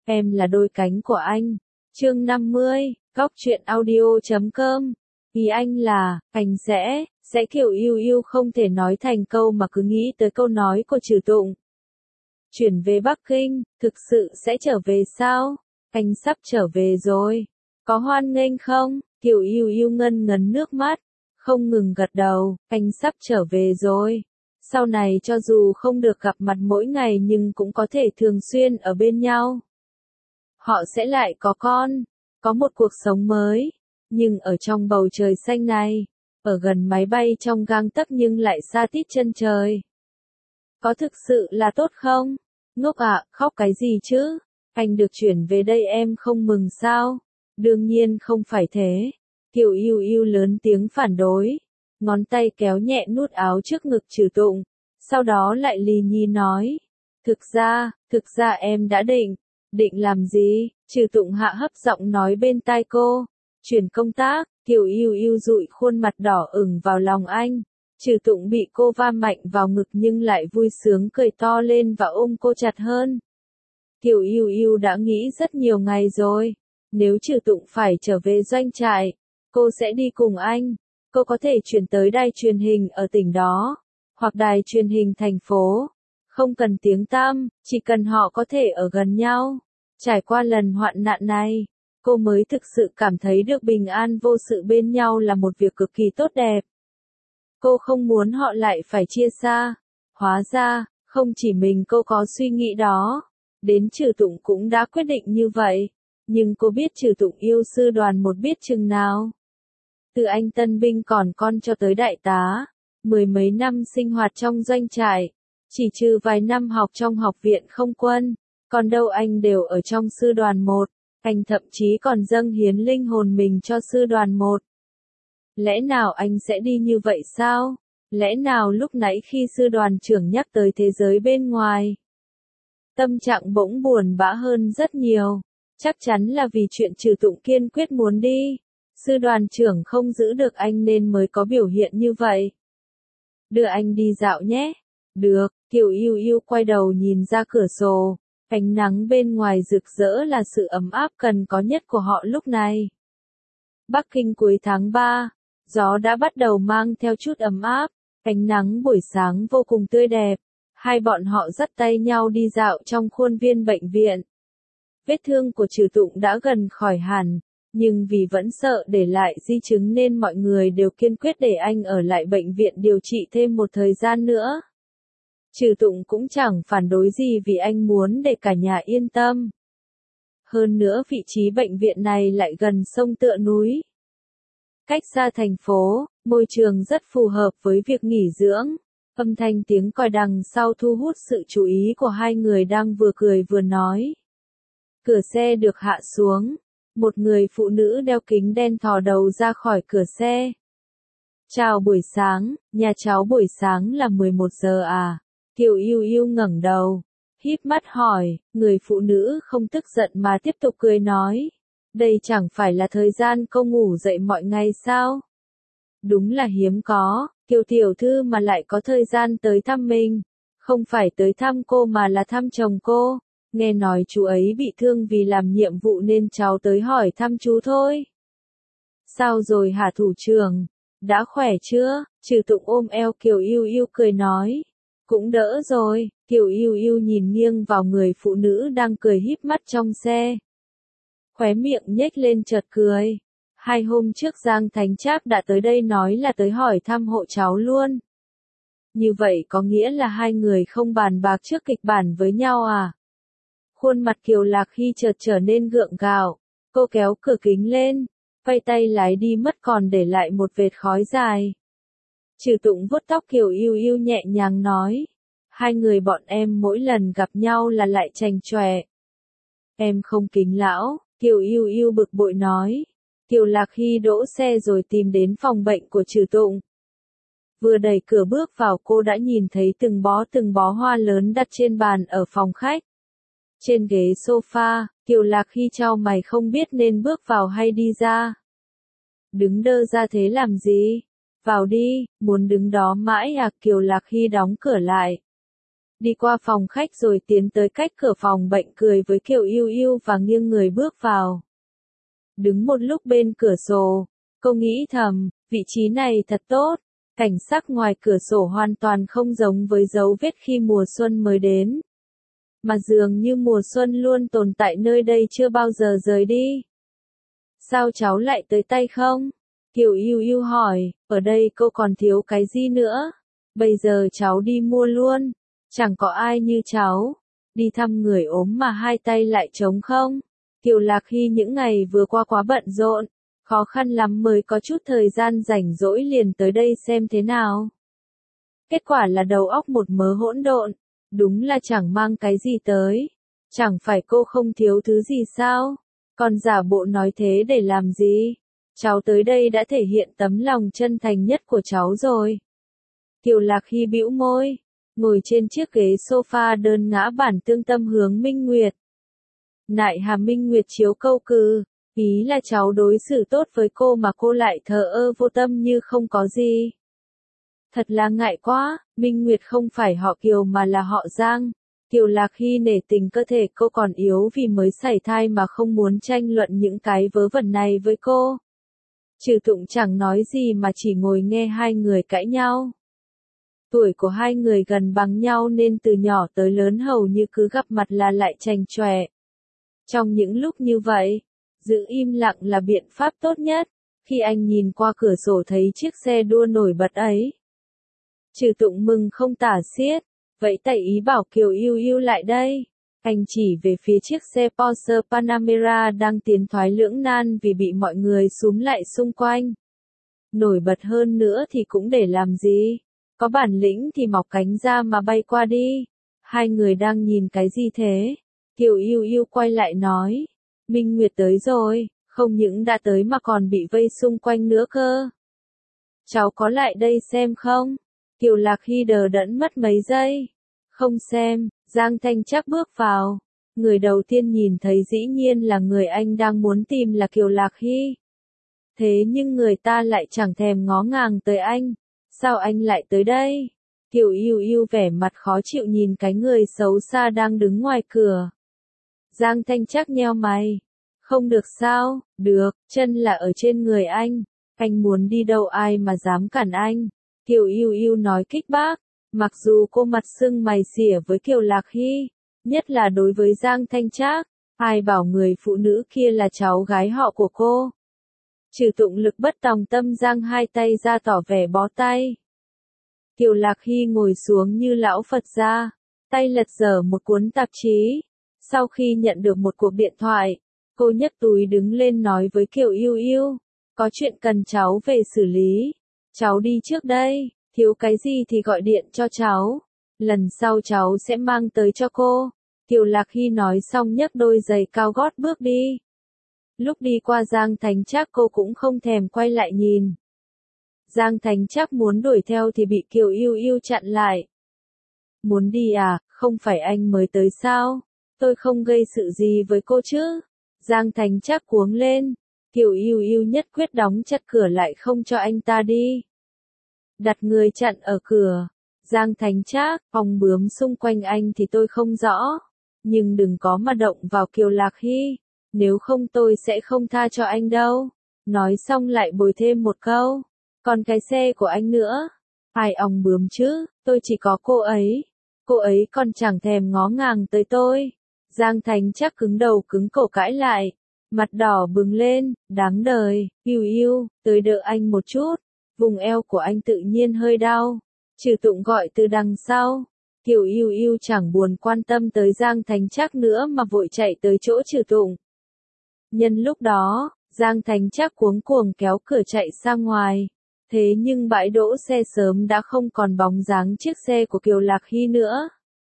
Em là đôi cánh của anh. Chương 50, Góc truyện audio.com. Ý anh là, anh sẽ kiểu yêu yêu không thể nói thành câu mà cứ nghĩ tới câu nói của Trừ Tụng. Chuyển về Bắc Kinh, thực sự sẽ trở về sao? Anh sắp trở về rồi. Có hoan nghênh không? Kiểu yêu yêu ngân ngấn nước mắt, không ngừng gật đầu, anh sắp trở về rồi. Sau này cho dù không được gặp mặt mỗi ngày nhưng cũng có thể thường xuyên ở bên nhau. Họ sẽ lại có con, có một cuộc sống mới, nhưng ở trong bầu trời xanh này, ở gần máy bay trong gang tấc nhưng lại xa tít chân trời. Có thực sự là tốt không? Ngốc ạ, khóc cái gì chứ? Anh được chuyển về đây em không mừng sao? Đương nhiên không phải thế. Kiều yêu yêu lớn tiếng phản đối, ngón tay kéo nhẹ nút áo trước ngực Trừ Tụng, sau đó lại lì nhì nói. Thực ra em đã định làm gì? Trừ Tụng hạ hấp giọng nói bên tai cô. Chuyển công tác. Kiều yêu yêu dụi khuôn mặt đỏ ửng vào lòng anh. Trừ Tụng bị cô va mạnh vào ngực nhưng lại vui sướng cười to lên và ôm cô chặt hơn. Kiều yêu yêu đã nghĩ rất nhiều ngày rồi. Nếu Trừ Tụng phải trở về doanh trại, cô sẽ đi cùng anh. Cô có thể chuyển tới đài truyền hình ở tỉnh đó, hoặc đài truyền hình thành phố. Không cần tiếng tăm, chỉ cần họ có thể ở gần nhau. Trải qua lần hoạn nạn này, cô mới thực sự cảm thấy được bình an vô sự bên nhau là một việc cực kỳ tốt đẹp. Cô không muốn họ lại phải chia xa. Hóa ra, không chỉ mình cô có suy nghĩ đó. Đến Trừ Tụng cũng đã quyết định như vậy. Nhưng cô biết Trừ Tụng yêu Sư Đoàn một biết chừng nào. Từ anh tân binh còn con cho tới đại tá, mười mấy năm sinh hoạt trong doanh trại, chỉ trừ vài năm học trong học viện không quân, còn đâu anh đều ở trong Sư đoàn 1, anh thậm chí còn dâng hiến linh hồn mình cho Sư đoàn 1. Lẽ nào anh sẽ đi như vậy sao? Lẽ nào lúc nãy khi sư đoàn trưởng nhắc tới thế giới bên ngoài, tâm trạng bỗng buồn bã hơn rất nhiều? Chắc chắn là vì chuyện Trừ Tụng kiên quyết muốn đi. Sư đoàn trưởng không giữ được anh nên mới có biểu hiện như vậy. Đưa anh đi dạo nhé. Được, Kiều yêu yêu quay đầu nhìn ra cửa sổ. Ánh nắng bên ngoài rực rỡ là sự ấm áp cần có nhất của họ lúc này. Bắc Kinh cuối tháng 3, gió đã bắt đầu mang theo chút ấm áp. Ánh nắng buổi sáng vô cùng tươi đẹp. Hai bọn họ dắt tay nhau đi dạo trong khuôn viên bệnh viện. Vết thương của Trừ Tụng đã gần khỏi hẳn. Nhưng vì vẫn sợ để lại di chứng nên mọi người đều kiên quyết để anh ở lại bệnh viện điều trị thêm một thời gian nữa. Trừ Tụng cũng chẳng phản đối gì vì anh muốn để cả nhà yên tâm. Hơn nữa vị trí bệnh viện này lại gần sông tựa núi. Cách xa thành phố, môi trường rất phù hợp với việc nghỉ dưỡng. Âm thanh tiếng còi đằng sau thu hút sự chú ý của hai người đang vừa cười vừa nói. Cửa xe được hạ xuống. Một người phụ nữ đeo kính đen thò đầu ra khỏi cửa xe. Chào buổi sáng, nhà cháu buổi sáng là 11 giờ à? Kiều yêu yêu ngẩng đầu, híp mắt hỏi, người phụ nữ không tức giận mà tiếp tục cười nói. Đây chẳng phải là thời gian cô ngủ dậy mọi ngày sao? Đúng là hiếm có, Kiều tiểu thư mà lại có thời gian tới thăm mình. Không phải tới thăm cô mà là thăm chồng cô. Nghe nói chú ấy bị thương vì làm nhiệm vụ nên cháu tới hỏi thăm chú thôi. Sao rồi hả thủ trưởng? Đã khỏe chưa? Trừ Tụng ôm eo Kiều yêu yêu cười nói. Cũng đỡ rồi. Kiều yêu yêu nhìn nghiêng vào người phụ nữ đang cười híp mắt trong xe. Khóe miệng nhếch lên chợt cười. 2 hôm trước Giang Thánh Trác đã tới đây nói là tới hỏi thăm hộ cháu luôn. Như vậy có nghĩa là hai người không bàn bạc trước kịch bản với nhau à? Khuôn mặt Kiều Lạc Hy chợt trở nên gượng gạo. Cô kéo cửa kính lên, vay tay lái đi mất còn để lại một vệt khói dài. Trừ Tụng vuốt tóc Kiều yêu yêu nhẹ nhàng nói. Hai người bọn em mỗi lần gặp nhau là lại chành chọe. Em không kính lão, Kiều yêu yêu bực bội nói. Kiều Lạc Hy đỗ xe rồi tìm đến phòng bệnh của Trừ Tụng. Vừa đẩy cửa bước vào cô đã nhìn thấy từng bó hoa lớn đặt trên bàn ở phòng khách. Trên ghế sofa, Kiều Lạc Hy chau mày không biết nên bước vào hay đi ra. Đứng đơ ra thế làm gì? Vào đi, muốn đứng đó mãi à? Kiều Lạc Hy đóng cửa lại. đi qua phòng khách rồi tiến tới cách cửa phòng bệnh cười với Kiều Yêu Yêu và nghiêng người bước vào. Đứng một lúc bên cửa sổ, cô nghĩ thầm, vị trí này thật tốt, cảnh sắc ngoài cửa sổ hoàn toàn không giống với dấu vết khi mùa xuân mới đến. Mà dường như mùa xuân luôn tồn tại nơi đây chưa bao giờ rời đi. Sao cháu lại tới tay không? Kiều Yêu Yêu hỏi, ở đây cô còn thiếu cái gì nữa? Bây giờ cháu đi mua luôn, chẳng có ai như cháu, đi thăm người ốm mà hai tay lại trống không? Kiều Lạc Hy những ngày vừa qua quá bận rộn, khó khăn lắm mới có chút thời gian rảnh rỗi liền tới đây xem thế nào. Kết quả là đầu óc một mớ hỗn độn, đúng là chẳng mang cái gì tới. Chẳng phải cô không thiếu thứ gì sao? Còn giả bộ nói thế để làm gì? Cháu tới đây đã thể hiện tấm lòng chân thành nhất của cháu rồi. Kiều Lạc Hy bĩu môi, ngồi trên chiếc ghế sofa đơn ngã bản tương tâm hướng Minh Nguyệt. Nại Hà. Minh Nguyệt chiếu câu cừ, ý là cháu đối xử tốt với cô mà cô lại thờ ơ vô tâm như không có gì. Thật là ngại quá, Minh Nguyệt không phải họ Kiều mà là họ Giang. Kiều Lạc Hy nể tình cơ thể cô còn yếu vì mới sảy thai mà không muốn tranh luận những cái vớ vẩn này với cô. Trừ Tụng chẳng nói gì mà chỉ ngồi nghe hai người cãi nhau. Tuổi của hai người gần bằng nhau nên từ nhỏ tới lớn hầu như cứ gặp mặt là lại chành chọe. Trong những lúc như vậy, giữ im lặng là biện pháp tốt nhất. Khi anh nhìn qua cửa sổ thấy chiếc xe đua nổi bật ấy, Trừ Tụng mừng không tả xiết, vậy tay ý bảo Kiều Yêu Yêu lại đây. Anh chỉ về phía chiếc xe Porsche Panamera đang tiến thoái lưỡng nan vì bị mọi người xúm lại xung quanh. Nổi bật hơn nữa thì cũng để làm gì? Có bản lĩnh thì mọc cánh ra mà bay qua đi. Hai người đang nhìn cái gì thế? Kiều Yêu Yêu quay lại nói. Minh Nguyệt tới rồi, không những đã tới mà còn bị vây xung quanh nữa cơ. Cháu có lại đây xem không? Kiều Lạc Hy đờ đẫn mất mấy giây. Không xem, Giang Thanh Trác bước vào. Người đầu tiên nhìn thấy dĩ nhiên là người anh đang muốn tìm là Kiều Lạc Hy. Thế nhưng người ta lại chẳng thèm ngó ngàng tới anh. Sao anh lại tới đây? Kiều Yêu Yêu vẻ mặt khó chịu nhìn cái người xấu xa đang đứng ngoài cửa. Giang Thanh Trác nheo mày. Không được sao? Được, chân là ở trên người anh. Anh muốn đi đâu ai mà dám cản anh? Kiều Yêu Yêu nói kích bác. Mặc dù cô mặt sưng mày xỉa với Kiều Lạc Hy, nhất là đối với Giang Thanh Trác, ai bảo người phụ nữ kia là cháu gái họ của cô. Trừ Tụng lực bất tòng tâm giang hai tay ra tỏ vẻ bó tay. Kiều Lạc Hy ngồi xuống như lão Phật gia, tay lật dở một cuốn tạp chí. Sau khi nhận được một cuộc điện thoại, cô nhấc túi đứng lên nói với Kiều Yêu Yêu, có chuyện cần cháu về xử lý. Cháu đi trước đây, thiếu cái gì thì gọi điện cho cháu. Lần sau cháu sẽ mang tới cho cô. Kiều Lạc Hy nói xong nhấc đôi giày cao gót bước đi. Lúc đi qua Giang Thanh Trác cô cũng không thèm quay lại nhìn. Giang Thanh Trác muốn đuổi theo thì bị Kiều Yêu Yêu chặn lại. Muốn đi à, không phải anh mới tới sao? Tôi không gây sự gì với cô chứ? Giang Thanh Trác cuống lên. Kiều Yêu Yêu nhất quyết đóng chặt cửa lại không cho anh ta đi. Đặt người chặn ở cửa. Giang Thanh Trác, phòng bướm xung quanh anh thì tôi không rõ. Nhưng đừng có mà động vào Kiều Lạc Hy. Nếu không tôi sẽ không tha cho anh đâu. Nói xong lại bồi thêm một câu. Còn cái xe của anh nữa. Ai ong bướm chứ, tôi chỉ có cô ấy. Cô ấy còn chẳng thèm ngó ngàng tới tôi. Giang Thanh Trác cứng đầu cứng cổ cãi lại. Mặt đỏ bừng lên, đáng đời. Yêu Yêu, tới đỡ anh một chút. Vùng eo của anh tự nhiên hơi đau. Trừ Tụng gọi từ đằng sau. Kiều Yêu Yêu chẳng buồn quan tâm tới Giang Thanh Trác nữa mà vội chạy tới chỗ Trừ Tụng. Nhân lúc đó, Giang Thanh Trác cuống cuồng kéo cửa chạy ra ngoài. Thế nhưng bãi đỗ xe sớm đã không còn bóng dáng chiếc xe của Kiều Lạc Hy nữa.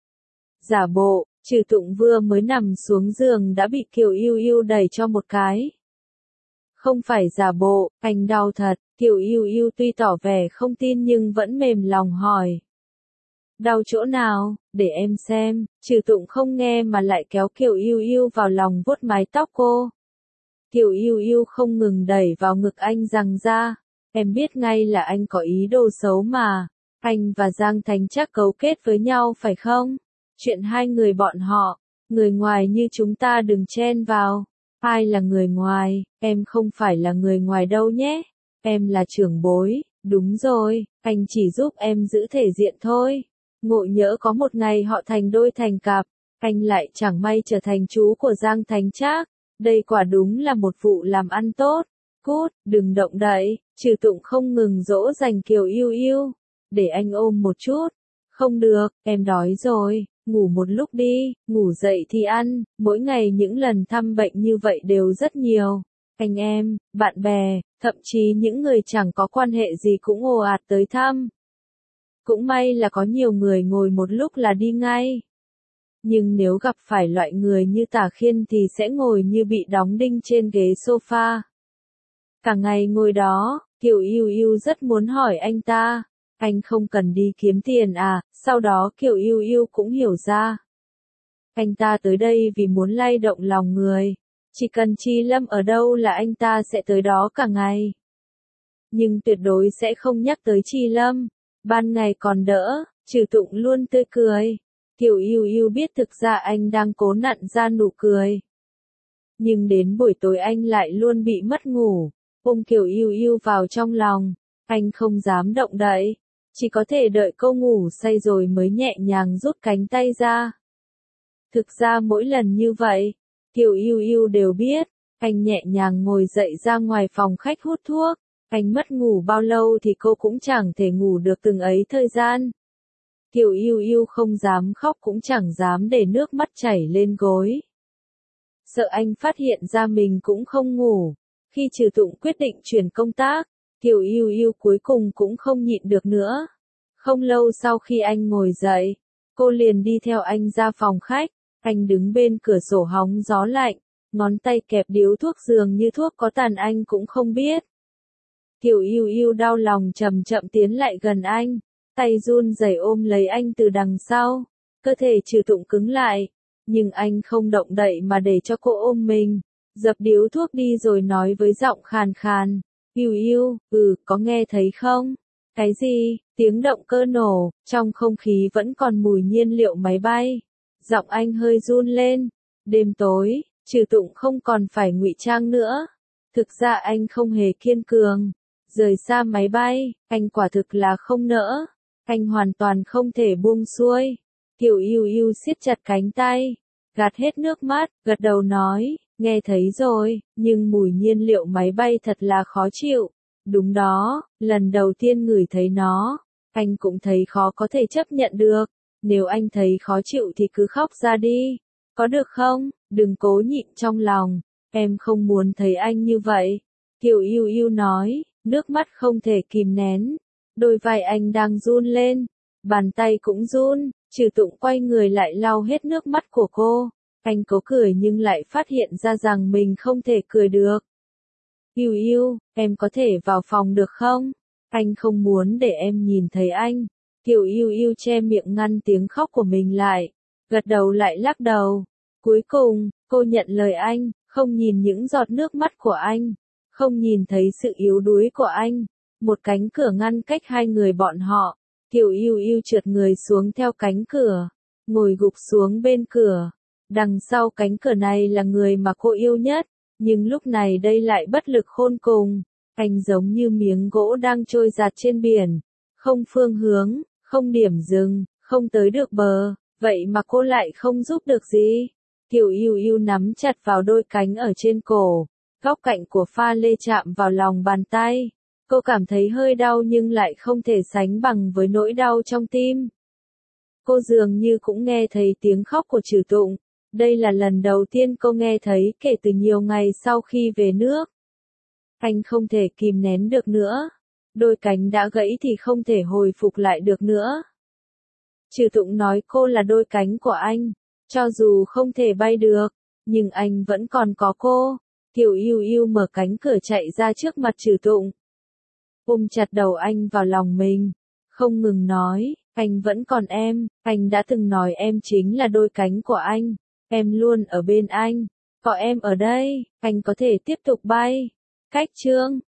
Giả bộ, Trừ Tụng vừa mới nằm xuống giường đã bị Kiều Yêu Yêu đẩy cho một cái. Không phải giả bộ, anh đau thật. Kiều Yêu Yêu tuy tỏ vẻ không tin nhưng vẫn mềm lòng hỏi. Đau chỗ nào, để em xem. Trừ Tụng không nghe mà lại kéo Kiều Yêu Yêu vào lòng vuốt mái tóc cô. Kiều Yêu Yêu không ngừng đẩy vào ngực anh rằng ra. Em biết ngay là anh có ý đồ xấu mà. Anh và Giang Thành Trác cấu kết với nhau phải không? Chuyện hai người bọn họ, người ngoài như chúng ta đừng chen vào. Ai là người ngoài, em không phải là người ngoài đâu nhé. Em là trưởng bối, đúng rồi, anh chỉ giúp em giữ thể diện thôi. Ngộ nhỡ có một ngày họ thành đôi thành cặp, anh lại chẳng may trở thành chú của Giang Thành Trác. Đây quả đúng là một vụ làm ăn tốt. Cút, đừng động đậy, Trừ Tụng không ngừng dỗ dành Kiều Yêu Yêu. Để anh ôm một chút. Không được, em đói rồi, ngủ một lúc đi, ngủ dậy thì ăn, mỗi ngày những lần thăm bệnh như vậy đều rất nhiều. Anh em, bạn bè, thậm chí những người chẳng có quan hệ gì cũng ồ ạt tới thăm. Cũng may là có nhiều người ngồi một lúc là đi ngay. Nhưng nếu gặp phải loại người như Tả Khiên thì sẽ ngồi như bị đóng đinh trên ghế sofa. Cả ngày ngồi đó, Kiều Yêu Yêu rất muốn hỏi anh ta. Anh không cần đi kiếm tiền à? Sau đó Kiều Yêu Yêu cũng hiểu ra. Anh ta tới đây vì muốn lay động lòng người. Chỉ cần Chi Lâm ở đâu là anh ta sẽ tới đó cả ngày. Nhưng tuyệt đối sẽ không nhắc tới Chi Lâm. Ban ngày còn đỡ, Trừ Tụng luôn tươi cười. Kiều Yêu Yêu biết thực ra anh đang cố nặn ra nụ cười. Nhưng đến buổi tối anh lại luôn bị mất ngủ. Ôm Kiều Yêu Yêu vào trong lòng. Anh không dám động đậy. Chỉ có thể đợi cô ngủ say rồi mới nhẹ nhàng rút cánh tay ra. Thực ra mỗi lần như vậy, Kiều Yêu Yêu đều biết. Anh nhẹ nhàng ngồi dậy ra ngoài phòng khách hút thuốc. Anh mất ngủ bao lâu thì cô cũng chẳng thể ngủ được từng ấy thời gian. Kiều Yêu Yêu không dám khóc cũng chẳng dám để nước mắt chảy lên gối. Sợ anh phát hiện ra mình cũng không ngủ. Khi Trừ Tụng quyết định chuyển công tác, Kiều Yêu Yêu cuối cùng cũng không nhịn được nữa. Không lâu sau khi anh ngồi dậy, cô liền đi theo anh ra phòng khách. Anh đứng bên cửa sổ hóng gió lạnh, ngón tay kẹp điếu thuốc dường như thuốc có tàn anh cũng không biết. Kiều Yêu Yêu đau lòng chậm chậm tiến lại gần anh, tay run rẩy ôm lấy anh từ đằng sau. Cơ thể Trừ Tụng cứng lại, nhưng anh không động đậy mà để cho cô ôm mình. Dập điếu thuốc đi rồi nói với giọng khàn khàn. Yêu Yêu, có nghe thấy không? Cái gì? Tiếng động cơ nổ, trong không khí vẫn còn mùi nhiên liệu máy bay. Giọng anh hơi run lên. Đêm tối, Trừ Tụng không còn phải ngụy trang nữa. Thực ra anh không hề kiên cường. Rời xa máy bay, anh quả thực là không nỡ. Anh hoàn toàn không thể buông xuôi. Kiều Yêu Yêu siết chặt cánh tay, gạt hết nước mắt, gật đầu nói, nghe thấy rồi, nhưng mùi nhiên liệu máy bay thật là khó chịu. Đúng đó, lần đầu tiên ngửi thấy nó, anh cũng thấy khó có thể chấp nhận được. Nếu anh thấy khó chịu thì cứ khóc ra đi. Có được không? Đừng cố nhịn trong lòng. Em không muốn thấy anh như vậy. Kiều Yêu Yêu nói, nước mắt không thể kìm nén. Đôi vai anh đang run lên. Bàn tay cũng run. Trừ Tụng quay người lại lau hết nước mắt của cô. Anh cố cười nhưng lại phát hiện ra rằng mình không thể cười được. Yêu Yêu, em có thể vào phòng được không? Anh không muốn để em nhìn thấy anh. Kiều Yêu Yêu che miệng ngăn tiếng khóc của mình lại. Gật đầu lại lắc đầu. Cuối cùng, cô nhận lời anh, không nhìn những giọt nước mắt của anh. Không nhìn thấy sự yếu đuối của anh. Một cánh cửa ngăn cách hai người bọn họ. Kiều Yêu Yêu trượt người xuống theo cánh cửa. Ngồi gục xuống bên cửa. Đằng sau cánh cửa này là người mà cô yêu nhất. Nhưng lúc này đây lại bất lực khôn cùng. Anh giống như miếng gỗ đang trôi dạt trên biển. Không phương hướng, không điểm dừng, không tới được bờ. Vậy mà cô lại không giúp được gì. Kiều Yêu Yêu nắm chặt vào đôi cánh ở trên cổ. Góc cạnh của pha lê chạm vào lòng bàn tay. Cô cảm thấy hơi đau nhưng lại không thể sánh bằng với nỗi đau trong tim. Cô dường như cũng nghe thấy tiếng khóc của Trừ Tụng. Đây là lần đầu tiên cô nghe thấy kể từ nhiều ngày sau khi về nước. Anh không thể kìm nén được nữa. Đôi cánh đã gãy thì không thể hồi phục lại được nữa. Trừ Tụng nói cô là đôi cánh của anh. Cho dù không thể bay được, nhưng anh vẫn còn có cô. Kiều Yêu Yêu mở cánh cửa chạy ra trước mặt Trừ Tụng. Ôm chặt đầu anh vào lòng mình. Không ngừng nói, anh vẫn còn em, anh đã từng nói em chính là đôi cánh của anh. Em luôn ở bên anh. Có em ở đây, anh có thể tiếp tục bay. Cách chương